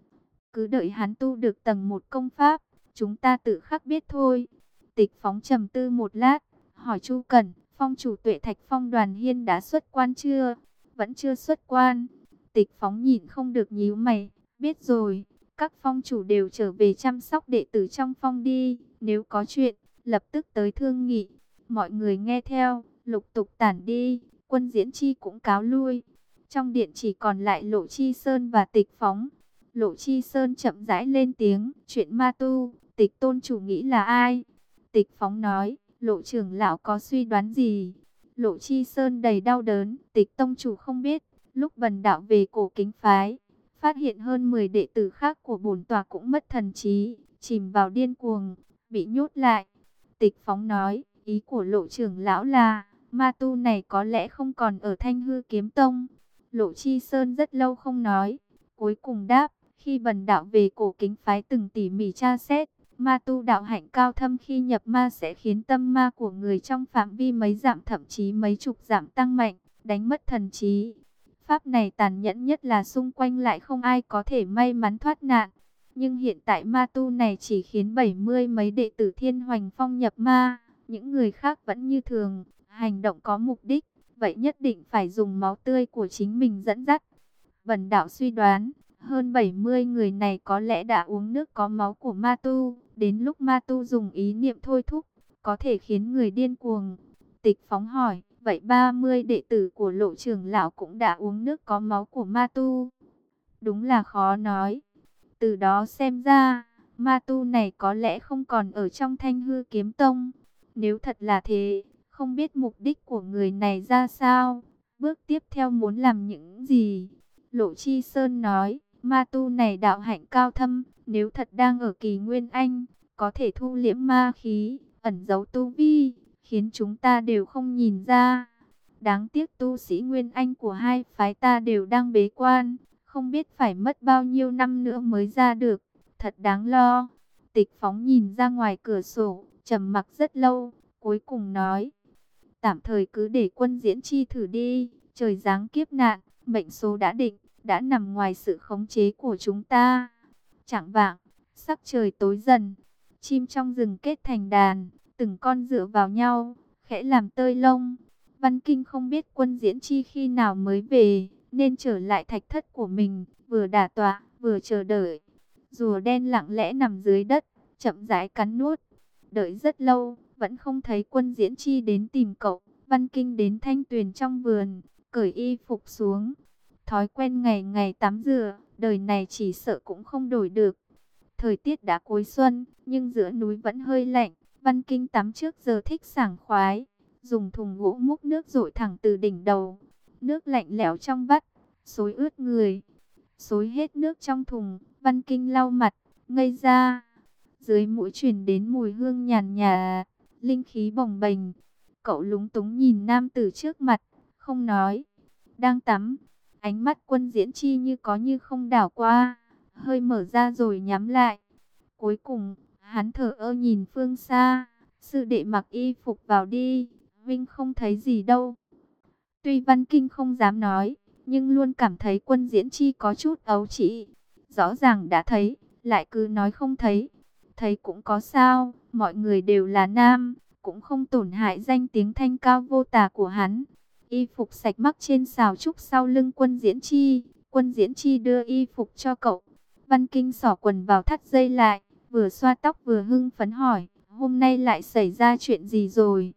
A: Cứ đợi hắn tu được tầng một công pháp, chúng ta tự khắc biết thôi. Tịch Phóng trầm tư một lát, hỏi Chu Cẩn, Phong chủ Tuệ Thạch Phong Đoàn Hiên đã xuất quan chưa? Vẫn chưa xuất quan. Tịch Phóng nhìn không được nhíu mày, biết rồi, các phong chủ đều trở về chăm sóc đệ tử trong phong đi, nếu có chuyện, lập tức tới thương nghị. Mọi người nghe theo, lục tục tản đi, Quân Diễn Chi cũng cáo lui. Trong điện chỉ còn lại Lộ Chi Sơn và Tịch Phóng. Lộ Chi Sơn chậm rãi lên tiếng, chuyện ma tu, Tịch tôn chủ nghĩ là ai? Tịch Phóng nói, Lộ trưởng lão có suy đoán gì? Lộ Chi Sơn đầy đau đớn, Tịch tông chủ không biết, lúc bần đạo về Cổ Kính phái, phát hiện hơn mười đệ tử khác của bổn tòa cũng mất thần trí, chìm vào điên cuồng, bị nhốt lại. Tịch Phóng nói, ý của Lộ trưởng lão là, ma tu này có lẽ không còn ở Thanh Hư Kiếm Tông. Lộ Chi Sơn rất lâu không nói, cuối cùng đáp, khi bần đạo về Cổ Kính phái từng tỉ mỉ tra xét, ma tu đạo hạnh cao thâm khi nhập ma sẽ khiến tâm ma của người trong phạm vi mấy dặm thậm chí mấy chục dặm tăng mạnh, đánh mất thần trí. Pháp này tàn nhẫn nhất là xung quanh lại không ai có thể may mắn thoát nạn. Nhưng hiện tại ma tu này chỉ khiến bảy mươi mấy đệ tử Thiên Hoành Phong nhập ma, những người khác vẫn như thường, hành động có mục đích, vậy nhất định phải dùng máu tươi của chính mình dẫn dắt. Bần đạo suy đoán, hơn bảy mươi người này có lẽ đã uống nước có máu của ma tu, đến lúc ma tu dùng ý niệm thôi thúc, có thể khiến người điên cuồng. Tịch Phóng hỏi, vậy ba mươi đệ tử của Lộ trưởng lão cũng đã uống nước có máu của ma tu? Đúng là khó nói. Từ đó xem ra, ma tu này có lẽ không còn ở trong Thanh Hư Kiếm Tông. Nếu thật là thế, không biết mục đích của người này ra sao, bước tiếp theo muốn làm những gì? Lộ Chi Sơn nói, ma tu này đạo hạnh cao thâm, nếu thật đang ở kỳ Nguyên Anh, có thể thu liễm ma khí, ẩn giấu tu vi, khiến chúng ta đều không nhìn ra. Đáng tiếc tu sĩ Nguyên Anh của hai phái ta đều đang bế quan, không biết phải mất bao nhiêu năm nữa mới ra được, thật đáng lo. Tịch Phóng nhìn ra ngoài cửa sổ, trầm mặc rất lâu, cuối cùng nói, tạm thời cứ để Quân Diễn Chi thử đi, trời giáng kiếp nạn, mệnh số đã định, đã nằm ngoài sự khống chế của chúng ta. Chạng vạng, sắc trời tối dần, chim trong rừng kết thành đàn, từng con dựa vào nhau, khẽ làm tơi lông. Văn Kinh không biết Quân Diễn Chi khi nào mới về, nên trở lại thạch thất của mình, vừa đả tọa, vừa chờ đợi. Rùa đen lặng lẽ nằm dưới đất, chậm rãi cắn nuốt. Đợi rất lâu, vẫn không thấy Quân Diễn Chi đến tìm cậu. Văn Kinh đến thanh tuyền trong vườn, cởi y phục xuống. Thói quen ngày ngày tắm rửa, đời này chỉ sợ cũng không đổi được. Thời tiết đã cuối xuân, nhưng giữa núi vẫn hơi lạnh. Văn Kinh tắm trước giờ thích sảng khoái, dùng thùng gỗ múc nước dội thẳng từ đỉnh đầu. Nước lạnh lẽo trong vắt, xối ướt người. Xối hết nước trong thùng, Văn Kinh lau mặt, ngây ra. Dưới mũi truyền đến mùi hương nhàn nhạt, linh khí bồng bềnh. Cậu lúng túng nhìn nam tử trước mặt, không nói. Đang tắm, ánh mắt Quân Diễn Chi như có như không đảo qua, hơi mở ra rồi nhắm lại. Cuối cùng, hắn thở ơ nhìn phương xa, sư đệ mặc y phục vào đi, Vinh không thấy gì đâu. Tuy Văn Kinh không dám nói, nhưng luôn cảm thấy Quân Diễn Chi có chút ấu trĩ. Rõ ràng đã thấy, lại cứ nói không thấy. Thấy cũng có sao, mọi người đều là nam, cũng không tổn hại danh tiếng thanh cao vô tà của hắn. Y phục sạch mắc trên sào trúc sau lưng Quân Diễn Chi. Quân Diễn Chi đưa y phục cho cậu. Văn Kinh xỏ quần vào thắt dây lại, vừa xoa tóc vừa hưng phấn hỏi, hôm nay lại xảy ra chuyện gì rồi?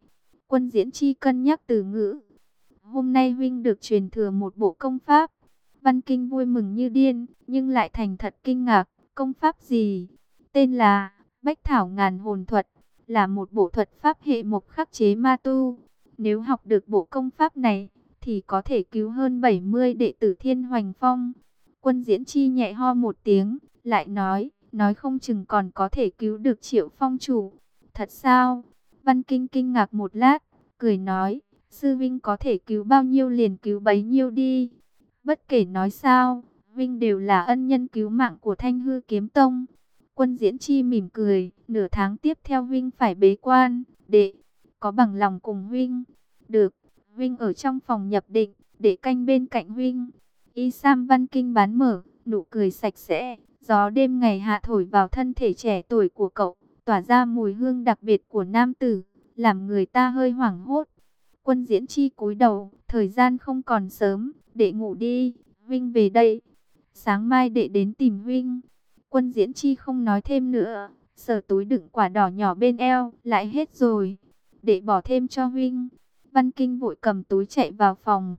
A: Quân Diễn Chi cân nhắc từ ngữ. Hôm nay huynh được truyền thừa một bộ công pháp. Văn Kinh vui mừng như điên, nhưng lại thành thật kinh ngạc. Công pháp gì? Tên là Bách Thảo Ngàn Hồn Thuật, là một bộ thuật pháp hệ mộc khắc chế ma tu. Nếu học được bộ công pháp này, thì có thể cứu hơn bảy mươi đệ tử Thiên Hoành Phong. Quân Diễn Chi nhẹ ho một tiếng, lại nói, nói không chừng còn có thể cứu được Triệu Phong chủ. Thật sao? Văn Kinh kinh ngạc một lát, cười nói, sư vinh có thể cứu bao nhiêu liền cứu bấy nhiêu đi. Bất kể nói sao, vinh đều là ân nhân cứu mạng của Thanh Hư Kiếm Tông. Quân Diễn Chi mỉm cười, nửa tháng tiếp theo vinh phải bế quan, đệ có bằng lòng cùng huynh? Được, huynh ở trong phòng nhập định, để canh bên cạnh huynh. Y Sam Văn Kinh bán mở, nụ cười sạch sẽ, gió đêm ngày hạ thổi vào thân thể trẻ tuổi của cậu, tỏa ra mùi hương đặc biệt của nam tử, làm người ta hơi hoảng hốt. Quân Diễn Chi cúi đầu, thời gian không còn sớm, đệ ngủ đi, huynh về đây. Sáng mai đệ đến tìm huynh. Quân Diễn Chi không nói thêm nữa, sờ túi đựng quả đỏ nhỏ bên eo, lại hết rồi. Đệ bỏ thêm cho huynh. Văn Kinh vội cầm túi chạy vào phòng.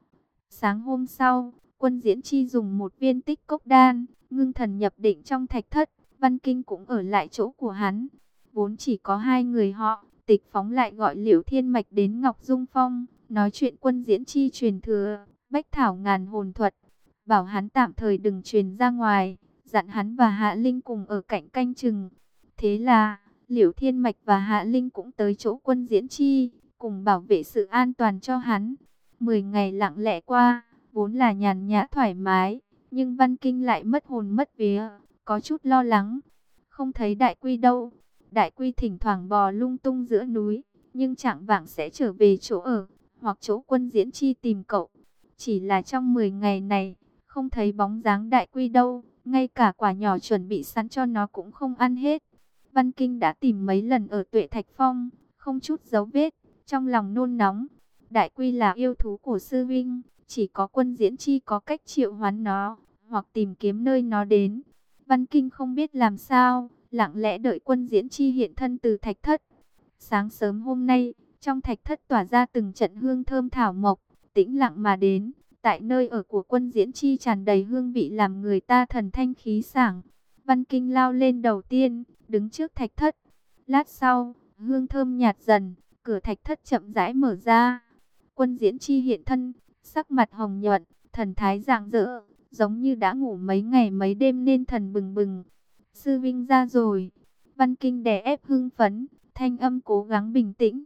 A: Sáng hôm sau, Quân Diễn Chi dùng một viên tích cốc đan, ngưng thần nhập định trong thạch thất. Văn Kinh cũng ở lại chỗ của hắn. Vốn chỉ có hai người họ, Tịch Phóng lại gọi Liễu Thiên Mạch đến Ngọc Dung Phong, nói chuyện Quân Diễn Chi truyền thừa Bách Thảo Ngàn Hồn Thuật, bảo hắn tạm thời đừng truyền ra ngoài, dặn hắn và Hạ Linh cùng ở cạnh canh chừng. Thế là Liễu Thiên Mạch và Hạ Linh cũng tới chỗ Quân Diễn Chi, cùng bảo vệ sự an toàn cho hắn. Mười ngày lặng lẽ qua, vốn là nhàn nhã thoải mái, nhưng Văn Kinh lại mất hồn mất vía, có chút lo lắng. Không thấy Đại Quy đâu. Đại Quy thỉnh thoảng bò lung tung giữa núi, nhưng chạng vạng sẽ trở về chỗ ở, hoặc chỗ Quân Diễn Chi tìm cậu. Chỉ là trong mười ngày này, không thấy bóng dáng Đại Quy đâu, ngay cả quả nhỏ chuẩn bị sẵn cho nó cũng không ăn hết. Văn Kinh đã tìm mấy lần ở Tuệ Thạch Phong, không chút dấu vết, trong lòng nôn nóng. Đại Quy là yêu thú của sư vinh, chỉ có Quân Diễn Chi có cách triệu hoán nó, hoặc tìm kiếm nơi nó đến. Văn Kinh không biết làm sao, lặng lẽ đợi Quân Diễn Chi hiện thân từ thạch thất. Sáng sớm hôm nay, trong thạch thất tỏa ra từng trận hương thơm thảo mộc, tĩnh lặng mà đến. Tại nơi ở của Quân Diễn Chi tràn đầy hương vị làm người ta thần thanh khí sảng. Văn Kinh lao lên đầu tiên, đứng trước thạch thất. Lát sau, hương thơm nhạt dần, cửa thạch thất chậm rãi mở ra. Quân Diễn Chi hiện thân, sắc mặt hồng nhuận, thần thái rạng rỡ, giống như đã ngủ mấy ngày mấy đêm nên thần bừng bừng. Sư vinh ra rồi. Văn Kinh đè ép hưng phấn, thanh âm cố gắng bình tĩnh.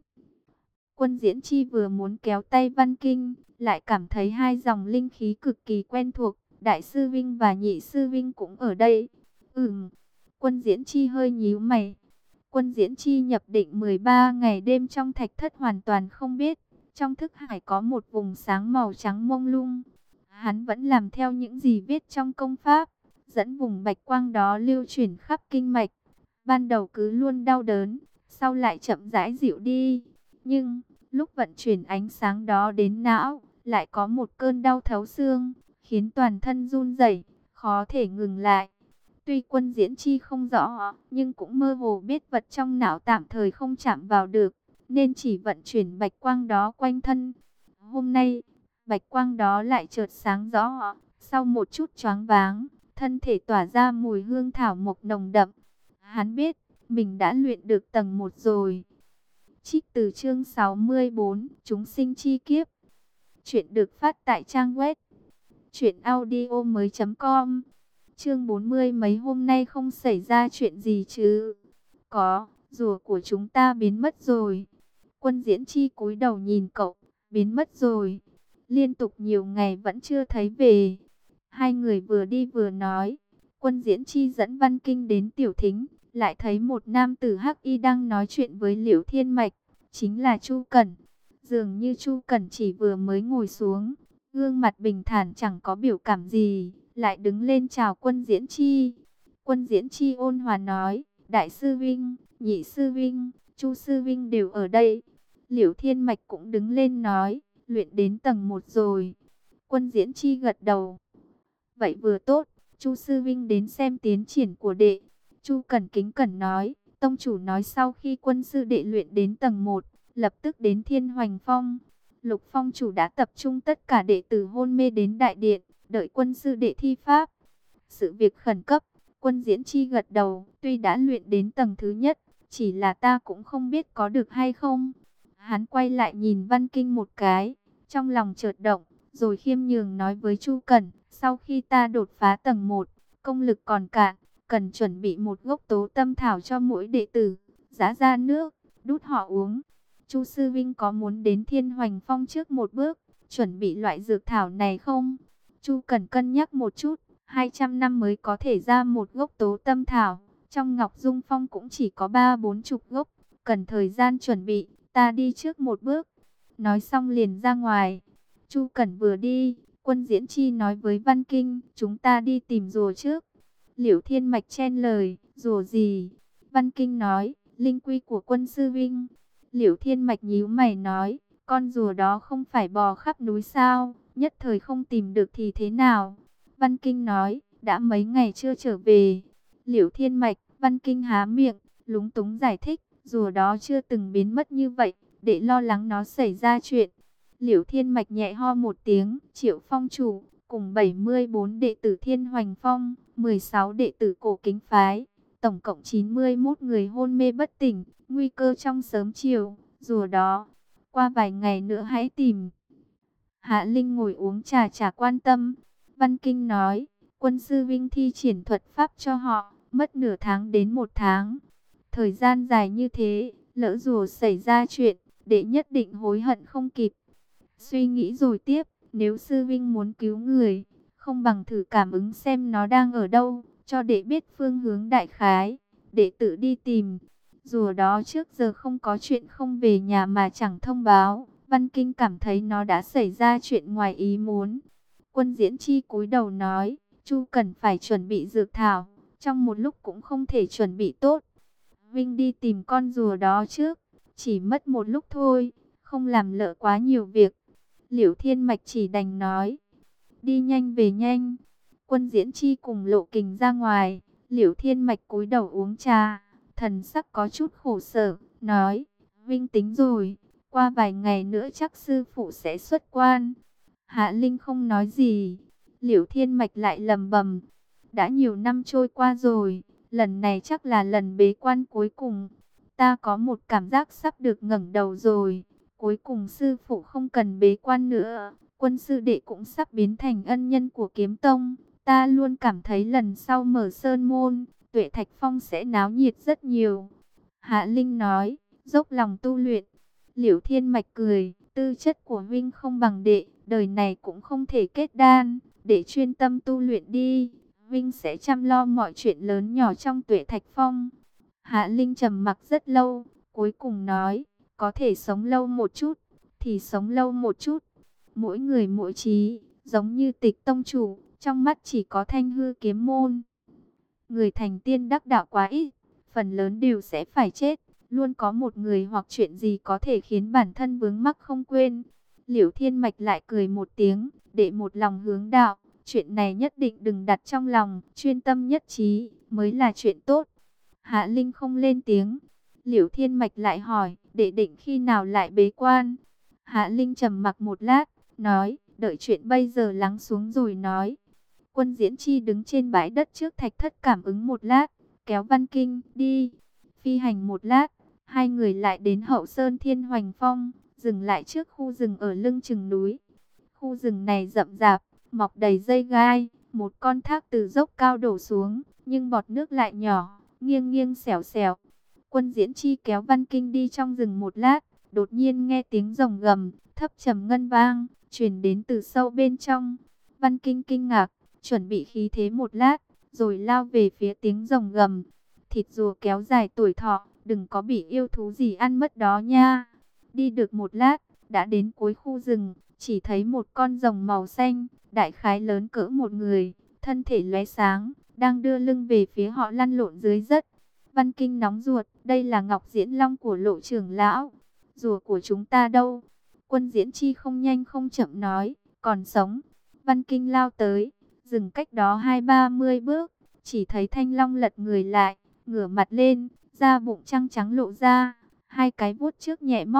A: Quân Diễn Chi vừa muốn kéo tay Văn Kinh, lại cảm thấy hai dòng linh khí cực kỳ quen thuộc. Đại sư vinh và nhị sư vinh cũng ở đây. Ừm. Quân Diễn Chi hơi nhíu mày. Quân Diễn Chi nhập định mười ba ngày đêm trong thạch thất hoàn toàn không biết, trong thức hải có một vùng sáng màu trắng mông lung. Hắn vẫn làm theo những gì viết trong công pháp, dẫn vùng bạch quang đó lưu chuyển khắp kinh mạch. Ban đầu cứ luôn đau đớn, sau lại chậm rãi dịu đi. Nhưng, lúc vận chuyển ánh sáng đó đến não, lại có một cơn đau thấu xương, khiến toàn thân run rẩy, khó thể ngừng lại. Tuy Quân Diễn Chi không rõ, nhưng cũng mơ hồ biết vật trong não tạm thời không chạm vào được, nên chỉ vận chuyển bạch quang đó quanh thân. Hôm nay, bạch quang đó lại chợt sáng rõ, sau một chút choáng váng, thân thể tỏa ra mùi hương thảo mộc nồng đậm. Hắn biết, mình đã luyện được tầng một rồi. Trích từ chương sáu mươi bốn, Chúng sinh chi kiếp. Chuyện được phát tại trang web truyện audio mới chấm com. Chương bốn mươi, mấy hôm nay không xảy ra chuyện gì chứ? Có, rùa của chúng ta biến mất rồi. Quân Diễn Chi cúi đầu nhìn cậu, biến mất rồi. Liên tục nhiều ngày vẫn chưa thấy về. Hai người vừa đi vừa nói. Quân Diễn Chi dẫn Văn Kinh đến tiểu thính, lại thấy một nam tử hắc y đang nói chuyện với Liễu Thiên Mạch, chính là Chu Cẩn. Dường như Chu Cẩn chỉ vừa mới ngồi xuống, gương mặt bình thản chẳng có biểu cảm gì, lại đứng lên chào Quân Diễn Chi. Quân Diễn Chi ôn hòa nói, Đại sư vinh, nhị sư vinh, Chu sư vinh đều ở đây. Liễu Thiên Mạch cũng đứng lên nói, luyện đến tầng một rồi. Quân Diễn Chi gật đầu. Vậy vừa tốt, Chu sư vinh đến xem tiến triển của đệ. Chu Cẩn kính cẩn nói, tông chủ nói sau khi quân sư đệ luyện đến tầng một, lập tức đến Thiên Hoành Phong. Lục Phong chủ đã tập trung tất cả đệ tử hôn mê đến đại điện, đợi quân sư đệ thi pháp. Sự việc khẩn cấp, Quân Diễn Chi gật đầu, tuy đã luyện đến tầng thứ nhất, chỉ là ta cũng không biết có được hay không. Hắn quay lại nhìn Văn Kinh một cái, trong lòng chợt động, rồi khiêm nhường nói với Chu Cẩn, sau khi ta đột phá tầng một, công lực còn cạn, cần chuẩn bị một gốc tố tâm thảo cho mỗi đệ tử, giã ra nước, đút họ uống. Chu sư vinh có muốn đến Thiên Hoành Phong trước một bước, chuẩn bị loại dược thảo này không? Chu Cẩn cân nhắc một chút, hai trăm năm mới có thể ra một gốc tố tâm thảo, trong Ngọc Dung Phong cũng chỉ có ba bốn chục gốc, cần thời gian chuẩn bị, ta đi trước một bước. Nói xong liền ra ngoài. Chu Cẩn vừa đi, Quân Diễn Chi nói với Văn Kinh, chúng ta đi tìm rùa trước. Liễu Thiên Mạch chen lời, rùa gì? Văn Kinh nói, linh quy của Quân sư vinh. Liễu Thiên Mạch nhíu mày nói, con rùa đó không phải bò khắp núi sao, nhất thời không tìm được thì thế nào? Văn Kinh nói, đã mấy ngày chưa trở về. Liễu Thiên Mạch, Văn Kinh há miệng, lúng túng giải thích, rùa đó chưa từng biến mất như vậy, để lo lắng nó xảy ra chuyện. Liễu Thiên Mạch nhẹ ho một tiếng, Triệu Phong chủ, cùng bảy mươi bốn đệ tử Thiên Hoành Phong, mười sáu đệ tử Cổ Kính Phái, tổng cộng chín mươi mốt người hôn mê bất tỉnh, nguy cơ trong sớm chiều, rùa đó, qua vài ngày nữa hãy tìm. Hạ Linh ngồi uống trà trà quan tâm. Văn Kinh nói, Quân sư vinh thi triển thuật pháp cho họ, mất nửa tháng đến một tháng. Thời gian dài như thế, lỡ rùa xảy ra chuyện, đệ nhất định hối hận không kịp. Suy nghĩ rồi tiếp, nếu sư vinh muốn cứu người, không bằng thử cảm ứng xem nó đang ở đâu, cho đệ biết phương hướng đại khái, đệ tự đi tìm. Rùa đó trước giờ không có chuyện không về nhà mà chẳng thông báo, Văn Kinh cảm thấy nó đã xảy ra chuyện ngoài ý muốn. Quân Diễn Chi cúi đầu nói, Chu cần phải chuẩn bị dược thảo, trong một lúc cũng không thể chuẩn bị tốt. Vinh đi tìm con rùa đó trước, chỉ mất một lúc thôi, không làm lỡ quá nhiều việc. Liễu Thiên Mạch chỉ đành nói, đi nhanh về nhanh. Quân Diễn Chi cùng Lộ Kình ra ngoài, Liễu Thiên Mạch cúi đầu uống trà, thần sắc có chút khổ sở, nói, Vinh tính rồi, qua vài ngày nữa chắc sư phụ sẽ xuất quan. Hạ Linh không nói gì, Liễu Thiên Mạch lại lầm bầm, đã nhiều năm trôi qua rồi, lần này chắc là lần bế quan cuối cùng. Ta có một cảm giác sắp được ngẩng đầu rồi, cuối cùng sư phụ không cần bế quan nữa, Quân sư đệ cũng sắp biến thành ân nhân của Kiếm Tông. Ta luôn cảm thấy lần sau mở sơn môn, Tuệ Thạch Phong sẽ náo nhiệt rất nhiều. Hạ Linh nói, dốc lòng tu luyện. Liễu Thiên Mạch cười, tư chất của Vinh không bằng đệ, đời này cũng không thể kết đan, để chuyên tâm tu luyện đi. Vinh sẽ chăm lo mọi chuyện lớn nhỏ trong Tuệ Thạch Phong. Hạ Linh trầm mặc rất lâu, cuối cùng nói, có thể sống lâu một chút, thì sống lâu một chút. Mỗi người mỗi trí, giống như Tịch tông chủ, trong mắt chỉ có Thanh hư kiếm môn. Người thành tiên đắc đạo quá ít, phần lớn đều sẽ phải chết. Luôn có một người hoặc chuyện gì có thể khiến bản thân vướng mắc không quên. Liễu Thiên Mạch lại cười một tiếng, để một lòng hướng đạo. Chuyện này nhất định đừng đặt trong lòng, chuyên tâm nhất trí, mới là chuyện tốt. Hạ Linh không lên tiếng. Liễu Thiên Mạch lại hỏi, đệ định khi nào lại bế quan? Hạ Linh trầm mặc một lát, nói, đợi chuyện bây giờ lắng xuống rồi nói. Quân Diễn Chi đứng trên bãi đất trước thạch thất cảm ứng một lát, kéo Văn Kinh, đi. Phi hành một lát, hai người lại đến hậu sơn Thiên Hoành Phong, dừng lại trước khu rừng ở lưng chừng núi. Khu rừng này rậm rạp, mọc đầy dây gai, một con thác từ dốc cao đổ xuống, nhưng bọt nước lại nhỏ, nghiêng nghiêng xẻo xẻo. Quân Diễn Chi kéo Văn Kinh đi trong rừng một lát, đột nhiên nghe tiếng rồng gầm, thấp trầm ngân vang, truyền đến từ sâu bên trong. Văn Kinh kinh ngạc, chuẩn bị khí thế một lát, rồi lao về phía tiếng rồng gầm. Thịt rùa kéo dài tuổi thọ, đừng có bị yêu thú gì ăn mất đó nha. Đi được một lát, đã đến cuối khu rừng, chỉ thấy một con rồng màu xanh, đại khái lớn cỡ một người, thân thể lóe sáng, đang đưa lưng về phía họ lăn lộn dưới đất. Văn Kinh nóng ruột, đây là Ngọc Diễn Long của Lộ trưởng lão. Rùa của chúng ta đâu? Quân Diễn Chi không nhanh không chậm nói, còn sống. Văn Kinh lao tới, dừng cách đó hai ba mươi bước, chỉ thấy Thanh Long lật người lại, ngửa mặt lên, da bụng trắng trắng lộ ra, hai cái vuốt trước nhẹ móc,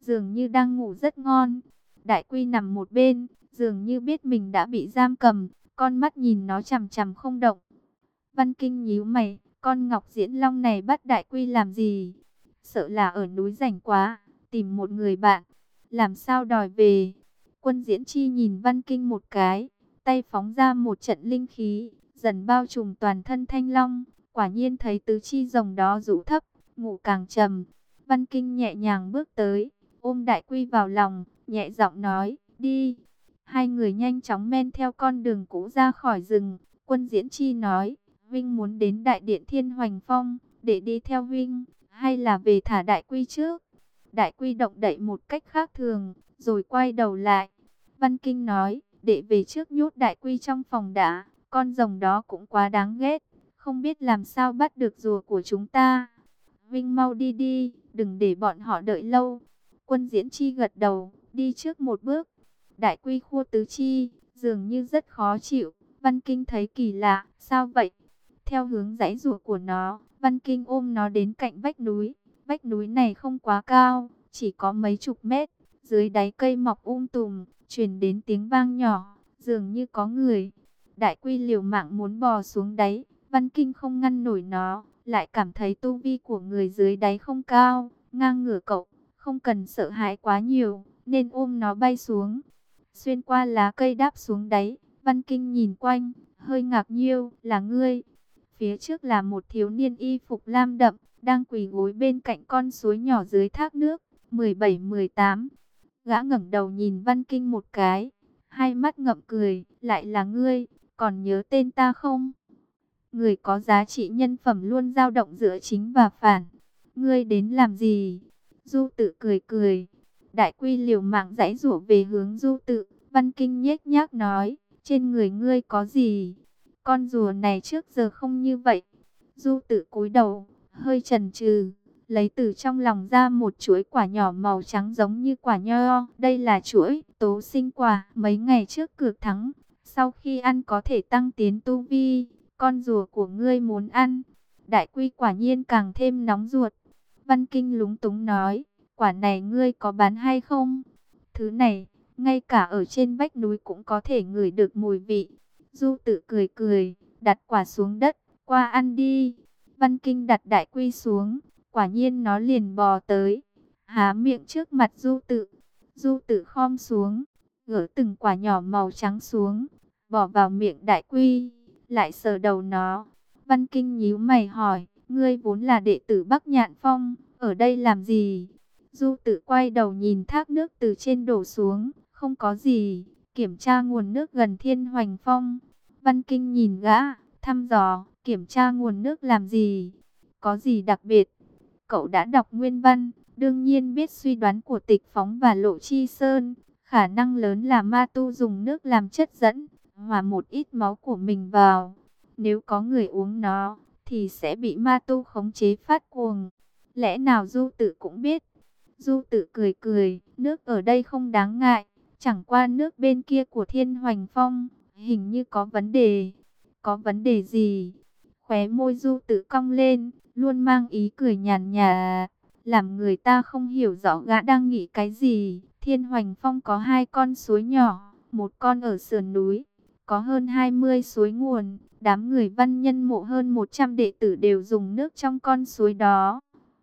A: dường như đang ngủ rất ngon. Đại Quy nằm một bên, dường như biết mình đã bị giam cầm, con mắt nhìn nó chằm chằm không động. Văn Kinh nhíu mày, con Ngọc Diễn Long này bắt Đại Quy làm gì? Sợ là ở núi rảnh quá, tìm một người bạn, làm sao đòi về. Quân Diễn Chi nhìn Văn Kinh một cái, tay phóng ra một trận linh khí, dần bao trùm toàn thân Thanh Long. Quả nhiên thấy tứ chi rồng đó rũ thấp, ngủ càng trầm. Văn Kinh nhẹ nhàng bước tới, ôm Đại Quy vào lòng, nhẹ giọng nói, đi. Hai người nhanh chóng men theo con đường cũ ra khỏi rừng. Quân Diễn Chi nói, Vinh muốn đến Đại Điện Thiên Hoành Phong, để đi theo Vinh, hay là về thả Đại Quy trước? Đại Quy động đậy một cách khác thường, rồi quay đầu lại. Văn Kinh nói, để về trước nhốt Đại Quy trong phòng đã, con rồng đó cũng quá đáng ghét, không biết làm sao bắt được rùa của chúng ta. Vinh mau đi đi, đừng để bọn họ đợi lâu. Quân Diễn Chi gật đầu, đi trước một bước. Đại Quy khua tứ chi, dường như rất khó chịu. Văn Kinh thấy kỳ lạ, sao vậy? Theo hướng giãy giụa của nó, Văn Kinh ôm nó đến cạnh vách núi. Vách núi này không quá cao, chỉ có mấy chục mét. Dưới đáy cây mọc um tùm, truyền đến tiếng vang nhỏ, dường như có người. Đại Quy liều mạng muốn bò xuống đáy, Văn Kinh không ngăn nổi nó, lại cảm thấy tu vi của người dưới đáy không cao, ngang ngửa cậu, không cần sợ hãi quá nhiều, nên ôm nó bay xuống. Xuyên qua lá cây đáp xuống đáy, Văn Kinh nhìn quanh, hơi ngạc nhiêu, là ngươi. Phía trước là một thiếu niên y phục lam đậm, đang quỳ gối bên cạnh con suối nhỏ dưới thác nước, mười bảy mười tám. Gã ngẩng đầu nhìn Văn Kinh một cái, hai mắt ngậm cười, lại là ngươi, còn nhớ tên ta không? Người có giá trị nhân phẩm luôn dao động giữa chính và phản. Ngươi đến làm gì? Du Tự cười cười. Đại Quy liều mạng giãy giụa về hướng Du Tự. Văn Kinh nhếch nhác nói, trên người ngươi có gì? Con rùa này trước giờ không như vậy. Du Tự cúi đầu, hơi chần chừ, lấy từ trong lòng ra một chuỗi quả nhỏ màu trắng giống như quả nho. Đây là chuỗi tố sinh quả, mấy ngày trước cược thắng. Sau khi ăn có thể tăng tiến tu vi. Con rùa của ngươi muốn ăn. Đại Quy quả nhiên càng thêm nóng ruột. Văn Kinh lúng túng nói, quả này ngươi có bán hay không? Thứ này, ngay cả ở trên vách núi cũng có thể ngửi được mùi vị. Du Tự cười cười, đặt quả xuống đất, qua ăn đi. Văn Kinh đặt Đại Quy xuống, quả nhiên nó liền bò tới, há miệng trước mặt Du Tự. Du Tự khom xuống, gỡ từng quả nhỏ màu trắng xuống, bỏ vào miệng Đại Quy, lại sờ đầu nó. Văn Kinh nhíu mày hỏi, ngươi vốn là đệ tử Bắc Nhạn Phong, ở đây làm gì? Du Tự quay đầu nhìn thác nước từ trên đổ xuống, không có gì, kiểm tra nguồn nước gần Thiên Hoành Phong. Văn Kinh nhìn gã, thăm dò, kiểm tra nguồn nước làm gì? Có gì đặc biệt? Cậu đã đọc nguyên văn, đương nhiên biết suy đoán của Tịch Phóng và Lộ Chi Sơn. Khả năng lớn là ma tu dùng nước làm chất dẫn, hòa một ít máu của mình vào. Nếu có người uống nó, thì sẽ bị ma tu khống chế phát cuồng. Lẽ nào Du Tự cũng biết? Du Tự cười cười, nước ở đây không đáng ngại. Chẳng qua nước bên kia của Thiên Hoành Phong, hình như có vấn đề. Có vấn đề gì? Khóe môi Du Tự cong lên, luôn mang ý cười nhàn nhạt, làm người ta không hiểu rõ gã đang nghĩ cái gì. Thiên Hoành Phong có hai con suối nhỏ, một con ở sườn núi, có hơn hai mươi suối nguồn. Đám người văn nhân mộ hơn một trăm đệ tử đều dùng nước trong con suối đó.